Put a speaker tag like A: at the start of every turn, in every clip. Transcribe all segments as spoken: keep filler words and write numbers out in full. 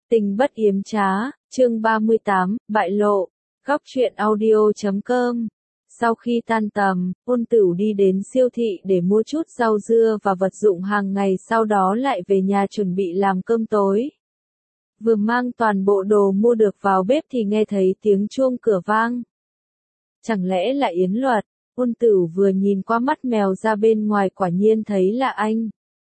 A: Tình bất yếm trá, chương ba mươi tám, bại lộ, góc truyện audio chấm com. Sau khi tan tầm, Ôn Tửu đi đến siêu thị để mua chút rau dưa và vật dụng hàng ngày, sau đó lại về nhà chuẩn bị làm cơm tối. Vừa mang toàn bộ đồ mua được vào bếp thì nghe thấy tiếng chuông cửa vang. Chẳng lẽ là Yến Luật? Ôn Tửu vừa nhìn qua mắt mèo ra bên ngoài, quả nhiên thấy là anh.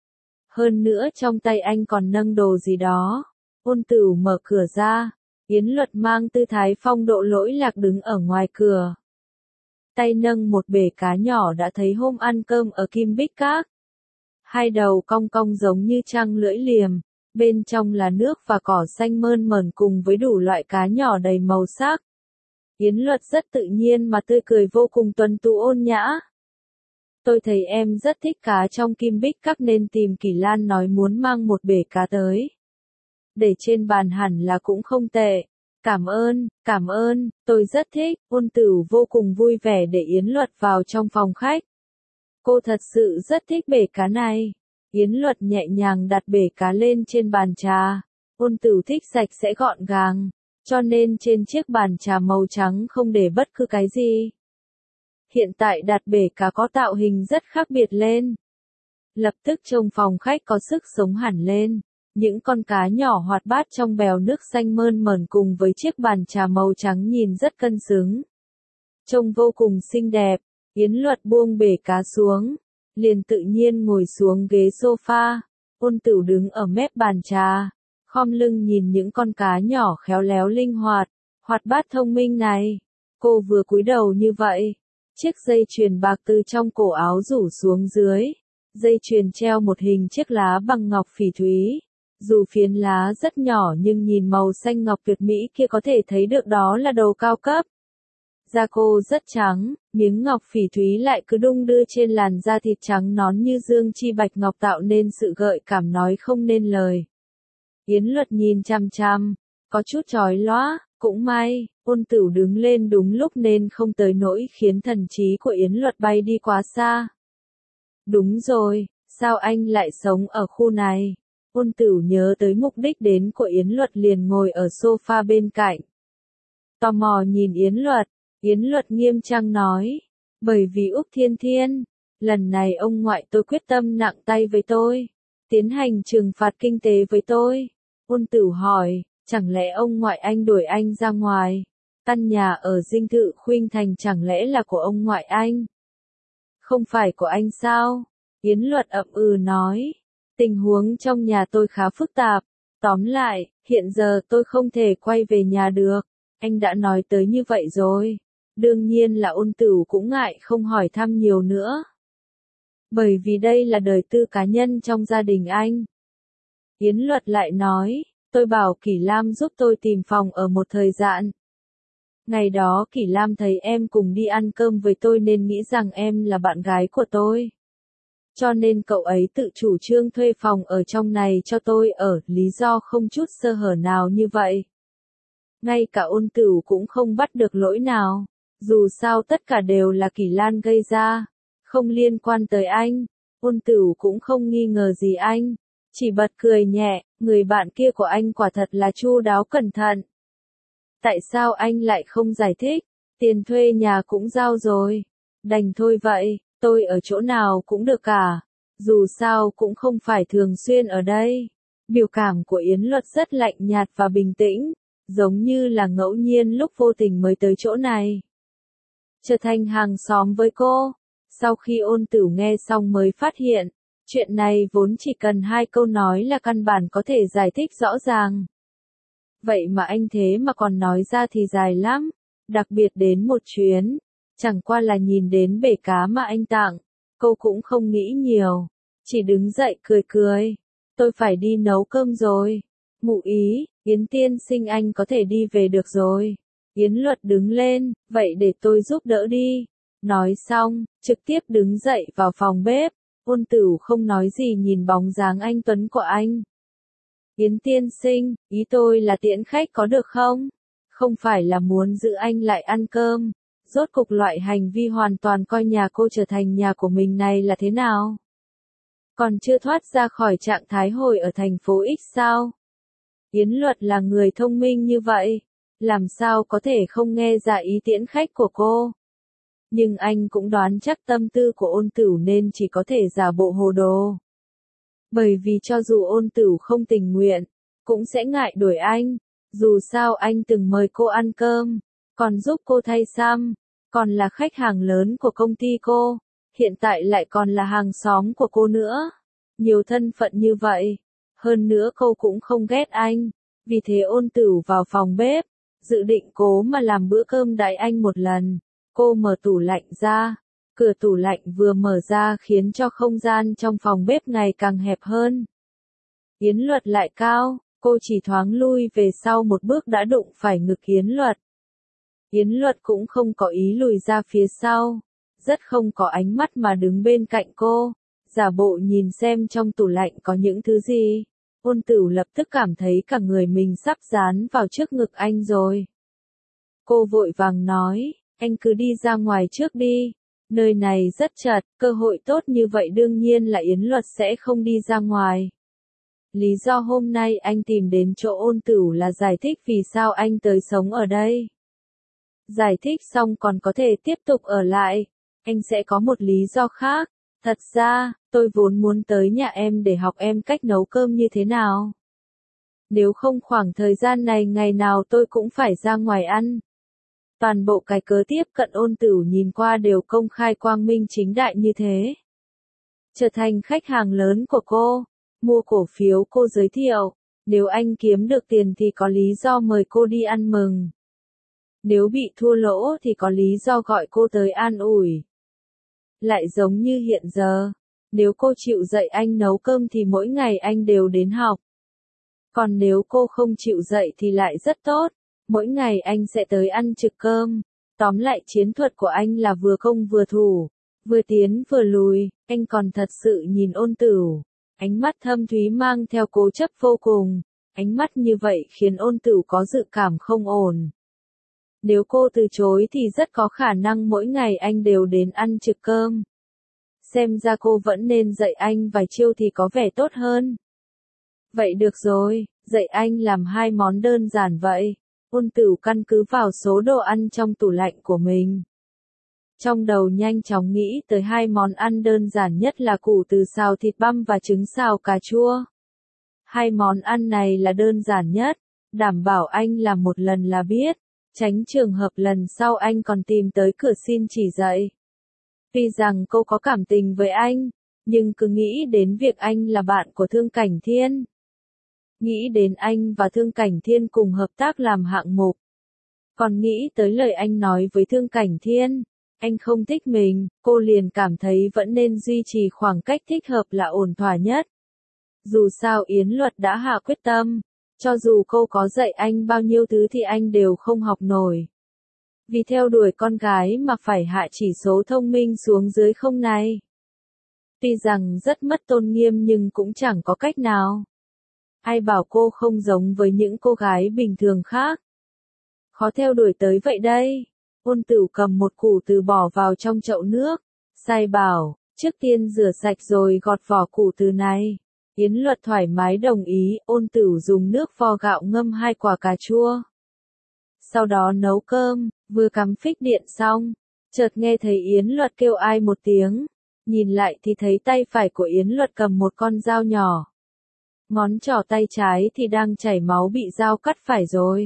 A: Hơn nữa trong tay anh còn nâng đồ gì đó. Ôn Tửu mở cửa ra, Yến Luật mang tư thái phong độ lỗi lạc đứng ở ngoài cửa. Tay nâng một bể cá nhỏ đã thấy hôm ăn cơm ở Kim Bích Các. Hai đầu cong cong giống như trăng lưỡi liềm, bên trong là nước và cỏ xanh mơn mởn cùng với đủ loại cá nhỏ đầy màu sắc. Yến Luật rất tự nhiên mà tươi cười vô cùng tuấn tú ôn nhã. Tôi thấy em rất thích cá trong Kim Bích Các nên tìm Kỳ Lan nói muốn mang một bể cá tới. Để trên bàn hẳn là cũng không tệ. Cảm ơn, cảm ơn, tôi rất thích. Ôn Tửu vô cùng vui vẻ để Yến Luật vào trong phòng khách. Cô thật sự rất thích bể cá này. Yến Luật nhẹ nhàng đặt bể cá lên trên bàn trà. Ôn Tửu thích sạch sẽ gọn gàng, cho nên trên chiếc bàn trà màu trắng không để bất cứ cái gì. Hiện tại đặt bể cá có tạo hình rất khác biệt lên. Lập tức trông phòng khách có sức sống hẳn lên. Những con cá nhỏ hoạt bát trong bèo nước xanh mơn mởn cùng với chiếc bàn trà màu trắng nhìn rất cân xứng. Trông vô cùng xinh đẹp. Yến Luật buông bể cá xuống, liền tự nhiên ngồi xuống ghế sofa. Ôn Tửu đứng ở mép bàn trà, khom lưng nhìn những con cá nhỏ khéo léo linh hoạt, hoạt bát thông minh này. Cô vừa cúi đầu như vậy, chiếc dây chuyền bạc từ trong cổ áo rủ xuống dưới. Dây chuyền treo một hình chiếc lá bằng ngọc phỉ thúy. Dù phiến lá rất nhỏ nhưng nhìn màu xanh ngọc tuyệt mỹ kia có thể thấy được đó là đồ cao cấp. Da cô rất trắng, miếng ngọc phỉ thúy lại cứ đung đưa trên làn da thịt trắng nõn như dương chi bạch ngọc tạo nên sự gợi cảm nói không nên lời. Yến Luật nhìn chăm chăm, có chút chói lóa, cũng may, Ôn Tửu đứng lên đúng lúc nên không tới nỗi khiến thần trí của Yến Luật bay đi quá xa. Đúng rồi, sao anh lại sống ở khu này? Ôn Tửu nhớ tới mục đích đến của Yến Luật liền ngồi ở sofa bên cạnh. Tò mò nhìn Yến Luật, Yến Luật nghiêm trang nói, bởi vì Úc Thiên Thiên, lần này ông ngoại tôi quyết tâm nặng tay với tôi, tiến hành trừng phạt kinh tế với tôi. Ôn Tửu hỏi, chẳng lẽ ông ngoại anh đuổi anh ra ngoài? Căn nhà ở Dinh Thự Khuynh Thành chẳng lẽ là của ông ngoại anh? Không phải của anh sao? Yến Luật ậm ừ nói. Tình huống trong nhà tôi khá phức tạp. Tóm lại, hiện giờ tôi không thể quay về nhà được. Anh đã nói tới như vậy rồi. Đương nhiên là Ôn Tửu cũng ngại không hỏi thăm nhiều nữa. Bởi vì đây là đời tư cá nhân trong gia đình anh. Yến Luật lại nói, tôi bảo Kỷ Lam giúp tôi tìm phòng ở một thời gian. Ngày đó Kỷ Lam thấy em cùng đi ăn cơm với tôi nên nghĩ rằng em là bạn gái của tôi. Cho nên cậu ấy tự chủ trương thuê phòng ở trong này cho tôi ở, lý do không chút sơ hở nào như vậy. Ngay cả Ôn Tửu cũng không bắt được lỗi nào, dù sao tất cả đều là Kỳ Lan gây ra, không liên quan tới anh. Ôn Tửu cũng không nghi ngờ gì anh, chỉ bật cười nhẹ, người bạn kia của anh quả thật là chu đáo cẩn thận. Tại sao anh lại không giải thích, tiền thuê nhà cũng giao rồi, đành thôi vậy. Tôi ở chỗ nào cũng được cả, dù sao cũng không phải thường xuyên ở đây. Biểu cảm của Yến Luật rất lạnh nhạt và bình tĩnh, giống như là ngẫu nhiên lúc vô tình mới tới chỗ này. Trở thành hàng xóm với cô. Sau khi Ôn Tửu nghe xong mới phát hiện, chuyện này vốn chỉ cần hai câu nói là căn bản có thể giải thích rõ ràng. Vậy mà anh thế mà còn nói ra thì dài lắm, đặc biệt đến một chuyến. Chẳng qua là nhìn đến bể cá mà anh tặng, cô cũng không nghĩ nhiều, chỉ đứng dậy cười cười. Tôi phải đi nấu cơm rồi. Ngụ ý, Yến tiên sinh anh có thể đi về được rồi. Yến Luật đứng lên, vậy để tôi giúp đỡ đi. Nói xong, trực tiếp đứng dậy vào phòng bếp. Ôn Tửu không nói gì nhìn bóng dáng anh tuấn của anh. Yến tiên sinh, ý tôi là tiễn khách có được không? Không phải là muốn giữ anh lại ăn cơm. Rốt cục loại hành vi hoàn toàn coi nhà cô trở thành nhà của mình này là thế nào? Còn chưa thoát ra khỏi trạng thái hồi ở thành phố X sao? Yến Luật là người thông minh như vậy, làm sao có thể không nghe ra ý tiễn khách của cô. Nhưng anh cũng đoán chắc tâm tư của Ôn Tửu nên chỉ có thể giả bộ hồ đồ. Bởi vì cho dù Ôn Tửu không tình nguyện, cũng sẽ ngại đuổi anh, dù sao anh từng mời cô ăn cơm, còn giúp cô thay xăm, còn là khách hàng lớn của công ty cô, hiện tại lại còn là hàng xóm của cô nữa. Nhiều thân phận như vậy, hơn nữa cô cũng không ghét anh, vì thế Ôn Tửu vào phòng bếp, dự định cố mà làm bữa cơm đãi anh một lần. Cô mở tủ lạnh ra, cửa tủ lạnh vừa mở ra khiến cho không gian trong phòng bếp ngày càng hẹp hơn. Yến Luật lại cao, cô chỉ thoáng lui về sau một bước đã đụng phải ngực Yến Luật. Yến Luật cũng không có ý lùi ra phía sau, rất không có ánh mắt mà đứng bên cạnh cô, giả bộ nhìn xem trong tủ lạnh có những thứ gì. Ôn Tửu lập tức cảm thấy cả người mình sắp dán vào trước ngực anh rồi. Cô vội vàng nói, anh cứ đi ra ngoài trước đi, nơi này rất chật, cơ hội tốt như vậy đương nhiên là Yến Luật sẽ không đi ra ngoài. Lý do hôm nay anh tìm đến chỗ Ôn Tửu là giải thích vì sao anh tới sống ở đây. Giải thích xong còn có thể tiếp tục ở lại, anh sẽ có một lý do khác. Thật ra, tôi vốn muốn tới nhà em để học em cách nấu cơm như thế nào. Nếu không khoảng thời gian này ngày nào tôi cũng phải ra ngoài ăn. Toàn bộ cái cớ tiếp cận Ôn Tửu nhìn qua đều công khai quang minh chính đại như thế. Trở thành khách hàng lớn của cô, mua cổ phiếu cô giới thiệu, nếu anh kiếm được tiền thì có lý do mời cô đi ăn mừng. Nếu bị thua lỗ thì có lý do gọi cô tới an ủi. Lại giống như hiện giờ, nếu cô chịu dạy anh nấu cơm thì mỗi ngày anh đều đến học. Còn nếu cô không chịu dạy thì lại rất tốt, mỗi ngày anh sẽ tới ăn trực cơm. Tóm lại chiến thuật của anh là vừa công vừa thủ, vừa tiến vừa lùi, anh còn thật sự nhìn Ôn Tửu. Ánh mắt thâm thúy mang theo cố chấp vô cùng, ánh mắt như vậy khiến Ôn Tửu có dự cảm không ổn. Nếu cô từ chối thì rất có khả năng mỗi ngày anh đều đến ăn trực cơm. Xem ra cô vẫn nên dạy anh vài chiêu thì có vẻ tốt hơn. Vậy được rồi, dạy anh làm hai món đơn giản vậy. Ôn Tửu căn cứ vào số đồ ăn trong tủ lạnh của mình. Trong đầu nhanh chóng nghĩ tới hai món ăn đơn giản nhất là củ từ xào thịt băm và trứng xào cà chua. Hai món ăn này là đơn giản nhất, đảm bảo anh làm một lần là biết, tránh trường hợp lần sau anh còn tìm tới cửa xin chỉ dạy. Tuy rằng cô có cảm tình với anh, nhưng cứ nghĩ đến việc anh là bạn của Thương Cảnh Thiên. Nghĩ đến anh và Thương Cảnh Thiên cùng hợp tác làm hạng mục. Còn nghĩ tới lời anh nói với Thương Cảnh Thiên, anh không thích mình, cô liền cảm thấy vẫn nên duy trì khoảng cách thích hợp là ổn thỏa nhất. Dù sao Yến Luật đã hạ quyết tâm, cho dù cô có dạy anh bao nhiêu thứ thì anh đều không học nổi. Vì theo đuổi con gái mà phải hạ chỉ số thông minh xuống dưới không này. Tuy rằng rất mất tôn nghiêm nhưng cũng chẳng có cách nào. Ai bảo cô không giống với những cô gái bình thường khác. Khó theo đuổi tới vậy đây. Ôn Tửu cầm một củ từ bỏ vào trong chậu nước. Sai bảo, trước tiên rửa sạch rồi gọt vỏ củ từ này. Yến Luật thoải mái đồng ý, Ôn Tửu dùng nước vo gạo ngâm hai quả cà chua. Sau đó nấu cơm, vừa cắm phích điện xong, chợt nghe thấy Yến Luật kêu ai một tiếng. Nhìn lại thì thấy tay phải của Yến Luật cầm một con dao nhỏ. Ngón trỏ tay trái thì đang chảy máu bị dao cắt phải rồi.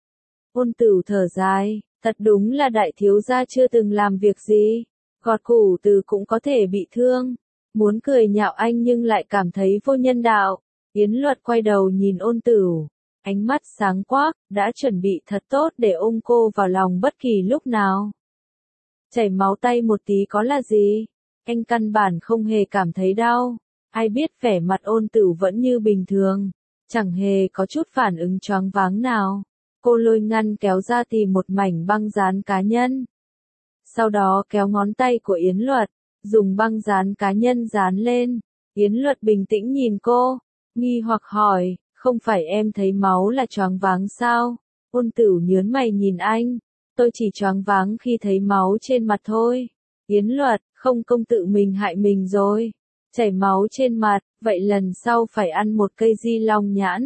A: Ôn Tửu thở dài, thật đúng là đại thiếu gia chưa từng làm việc gì. Gọt củ từ cũng có thể bị thương. Muốn cười nhạo anh nhưng lại cảm thấy vô nhân đạo. Yến Luật quay đầu nhìn Ôn Tửu. Ánh mắt sáng quắc, đã chuẩn bị thật tốt để ôm cô vào lòng bất kỳ lúc nào. Chảy máu tay một tí có là gì? Anh căn bản không hề cảm thấy đau. Ai biết vẻ mặt Ôn Tửu vẫn như bình thường. Chẳng hề có chút phản ứng choáng váng nào. Cô lôi ngăn kéo ra tìm một mảnh băng dán cá nhân. Sau đó kéo ngón tay của Yến Luật, dùng băng dán cá nhân dán lên. Yến Luật bình tĩnh nhìn cô, nghi hoặc hỏi, không phải em thấy máu là choáng váng sao? Ôn Tửu nhớn mày nhìn anh, tôi chỉ choáng váng khi thấy máu trên mặt thôi. Yến Luật, không công tự mình hại mình rồi. Chảy máu trên mặt, vậy lần sau phải ăn một cây di long nhãn.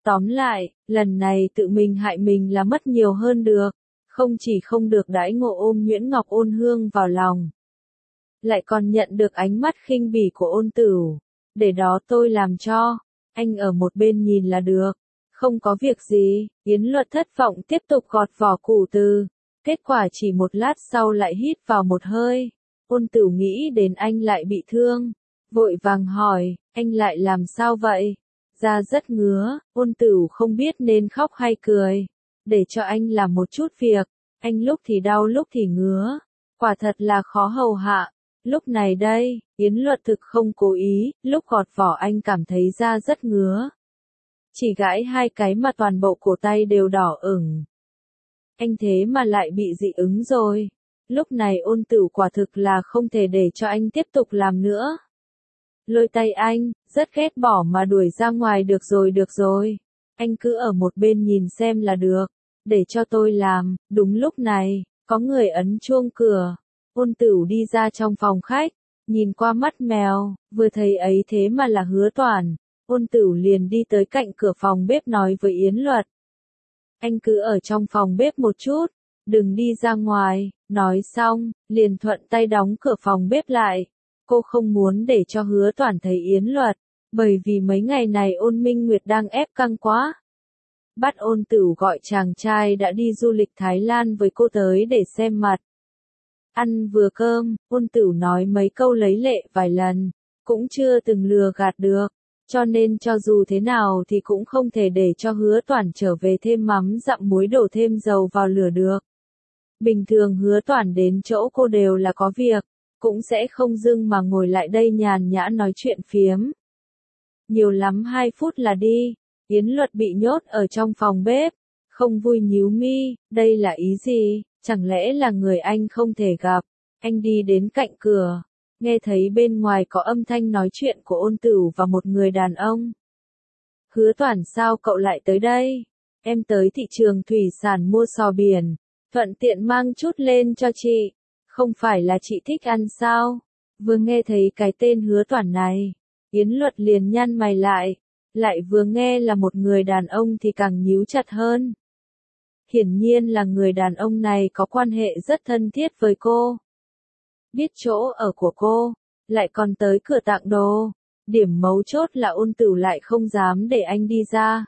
A: Tóm lại, lần này tự mình hại mình là mất nhiều hơn được, không chỉ không được đãi ngộ ôm Nguyễn Ngọc Ôn Hương vào lòng, lại còn nhận được ánh mắt khinh bỉ của Ôn Tửu. Để đó tôi làm cho, anh ở một bên nhìn là được, không có việc gì. Yến Luật thất vọng tiếp tục gọt vỏ củ từ, kết quả chỉ một lát sau lại hít vào một hơi. Ôn Tửu nghĩ đến anh lại bị thương, vội vàng hỏi, anh lại làm sao vậy? Da rất ngứa. Ôn Tửu không biết nên khóc hay cười. Để cho anh làm một chút việc, anh lúc thì đau lúc thì ngứa, quả thật là khó hầu hạ. Lúc này đây, Yến Luật thực không cố ý, lúc gọt vỏ anh cảm thấy da rất ngứa. Chỉ gãi hai cái mà toàn bộ cổ tay đều đỏ ửng. Anh thế mà lại bị dị ứng rồi. Lúc này Ôn Tửu quả thực là không thể để cho anh tiếp tục làm nữa. Lôi tay anh, rất ghét bỏ mà đuổi ra ngoài. Được rồi được rồi, anh cứ ở một bên nhìn xem là được, để cho tôi làm. Đúng lúc này, có người ấn chuông cửa. Ôn Tửu đi ra trong phòng khách, nhìn qua mắt mèo, vừa thấy ấy thế mà là Hứa Toản. Ôn Tửu liền đi tới cạnh cửa phòng bếp nói với Yến Luật. Anh cứ ở trong phòng bếp một chút, đừng đi ra ngoài. Nói xong, liền thuận tay đóng cửa phòng bếp lại. Cô không muốn để cho Hứa Toản thấy Yến Luật, bởi vì mấy ngày này Ôn Minh Nguyệt đang ép căng quá. Bắt Ôn Tửu gọi chàng trai đã đi du lịch Thái Lan với cô tới để xem mặt. Ăn vừa cơm, Ôn Tửu nói mấy câu lấy lệ vài lần, cũng chưa từng lừa gạt được, cho nên cho dù thế nào thì cũng không thể để cho Hứa Toản trở về thêm mắm dặm muối đổ thêm dầu vào lửa được. Bình thường Hứa Toản đến chỗ cô đều là có việc, cũng sẽ không dưng mà ngồi lại đây nhàn nhã nói chuyện phiếm. Nhiều lắm hai phút là đi. Yến Luật bị nhốt ở trong phòng bếp, không vui nhíu mi, đây là ý gì? Chẳng lẽ là người anh không thể gặp? Anh đi đến cạnh cửa, nghe thấy bên ngoài có âm thanh nói chuyện của Ôn Tửu và một người đàn ông. Hứa Toản, sao cậu lại tới đây? Em tới thị trường thủy sản mua sò biển, thuận tiện mang chút lên cho chị. Không phải là chị thích ăn sao? Vừa nghe thấy cái tên Hứa Toản này, Yến Luật liền nhăn mày lại, lại vừa nghe là một người đàn ông thì càng nhíu chặt hơn. Hiển nhiên là người đàn ông này có quan hệ rất thân thiết với cô. Biết chỗ ở của cô, lại còn tới cửa tặng đồ. Điểm mấu chốt là Ôn Tửu lại không dám để anh đi ra.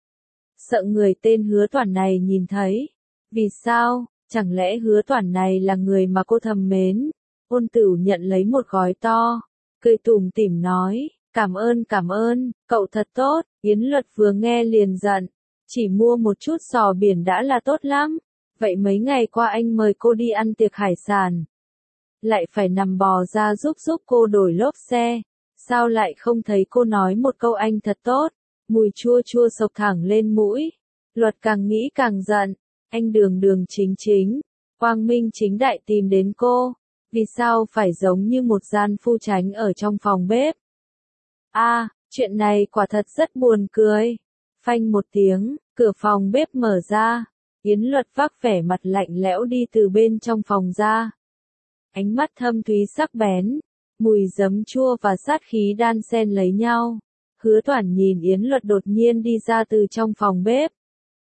A: Sợ người tên Hứa Toản này nhìn thấy. Vì sao? Chẳng lẽ Hứa Toản này là người mà cô thầm mến? Ôn Tửu nhận lấy một gói to, cười tủm tỉm nói, cảm ơn cảm ơn, cậu thật tốt. Yến Luật vừa nghe liền giận, chỉ mua một chút sò biển đã là tốt lắm, vậy mấy ngày qua anh mời cô đi ăn tiệc hải sản, lại phải nằm bò ra giúp giúp cô đổi lốp xe, sao lại không thấy cô nói một câu anh thật tốt? Mùi chua chua sộc thẳng lên mũi. Luật càng nghĩ càng giận, anh đường đường chính chính, quang minh chính đại tìm đến cô, vì sao phải giống như một gian phu tránh ở trong phòng bếp? A, à, chuyện này quả thật rất buồn cười. Phanh một tiếng, cửa phòng bếp mở ra, Yến Luật vác vẻ mặt lạnh lẽo đi từ bên trong phòng ra. Ánh mắt thâm thúy sắc bén, mùi giấm chua và sát khí đan xen lấy nhau. Hứa Toản nhìn Yến Luật đột nhiên đi ra từ trong phòng bếp,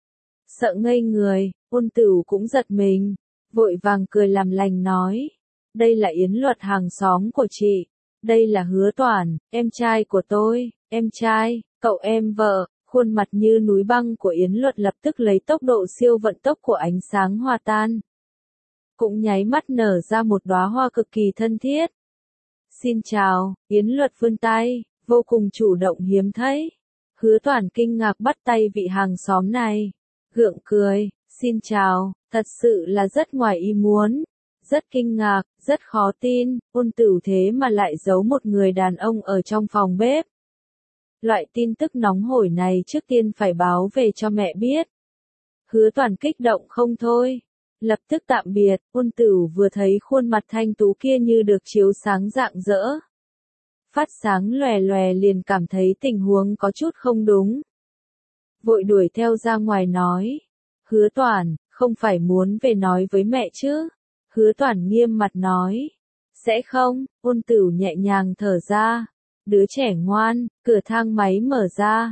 A: sợ ngây người. Ôn Tửu cũng giật mình, vội vàng cười làm lành nói, đây là Yến Luật hàng xóm của chị, đây là Hứa Toản, em trai của tôi. Em trai, cậu em vợ. Khuôn mặt như núi băng của Yến Luật lập tức lấy tốc độ siêu vận tốc của ánh sáng hòa tan, cũng nháy mắt nở ra một đóa hoa cực kỳ thân thiết. Xin chào. Yến Luật vươn tay, vô cùng chủ động hiếm thấy. Hứa Toản kinh ngạc bắt tay vị hàng xóm này, gượng cười, xin chào, thật sự là rất ngoài ý muốn, rất kinh ngạc, rất khó tin. Ôn Tửu thế mà lại giấu một người đàn ông ở trong phòng bếp. Loại tin tức nóng hổi này trước tiên phải báo về cho mẹ biết. Hứa Toản kích động không thôi, lập tức tạm biệt. Ôn Tửu vừa thấy khuôn mặt thanh tú kia như được chiếu sáng rạng rỡ, phát sáng lòe lòe, liền cảm thấy tình huống có chút không đúng. Vội đuổi theo ra ngoài nói, Hứa Toản, không phải muốn về nói với mẹ chứ? Hứa Toản nghiêm mặt nói, sẽ không. Ôn Tửu nhẹ nhàng thở ra, đứa trẻ ngoan. Cửa thang máy mở ra,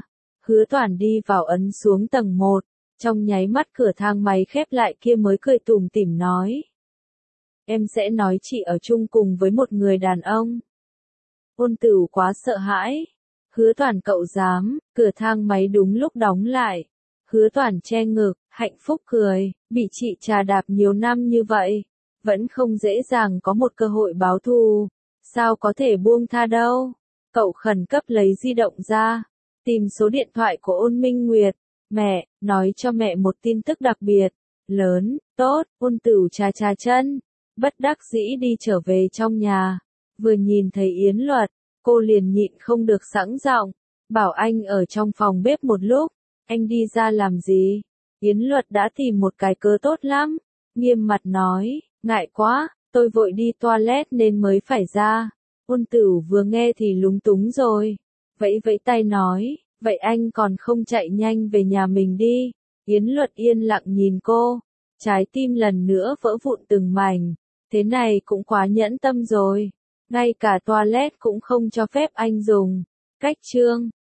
A: Hứa Toản đi vào ấn xuống tầng một, trong nháy mắt cửa thang máy khép lại kia mới cười tủm tỉm nói. Em sẽ nói chị ở chung cùng với một người đàn ông. Ôn Tửu quá sợ hãi. Hứa Toản cậu dám, cửa thang máy đúng lúc đóng lại. Hứa Toản che ngực, hạnh phúc cười, bị chị trà đạp nhiều năm như vậy, vẫn không dễ dàng có một cơ hội báo thù, sao có thể buông tha đâu. Cậu khẩn cấp lấy di động ra, tìm số điện thoại của Ôn Minh Nguyệt. Mẹ, nói cho mẹ một tin tức đặc biệt, lớn, tốt. Ôn Tửu chà chà chân, bất đắc dĩ đi trở về trong nhà, vừa nhìn thấy Yến Luật, cô liền nhịn không được sẵn giọng, bảo anh ở trong phòng bếp một lúc, anh đi ra làm gì? Yến Luật đã tìm một cái cớ tốt lắm, nghiêm mặt nói, ngại quá, tôi vội đi toilet nên mới phải ra. Ôn Tửu vừa nghe thì lúng túng rồi, vẫy vẫy tay nói, vậy anh còn không chạy nhanh về nhà mình đi. Yến Luật yên lặng nhìn cô, trái tim lần nữa vỡ vụn từng mảnh, thế này cũng quá nhẫn tâm rồi, ngay cả toilet cũng không cho phép anh dùng. Cách chương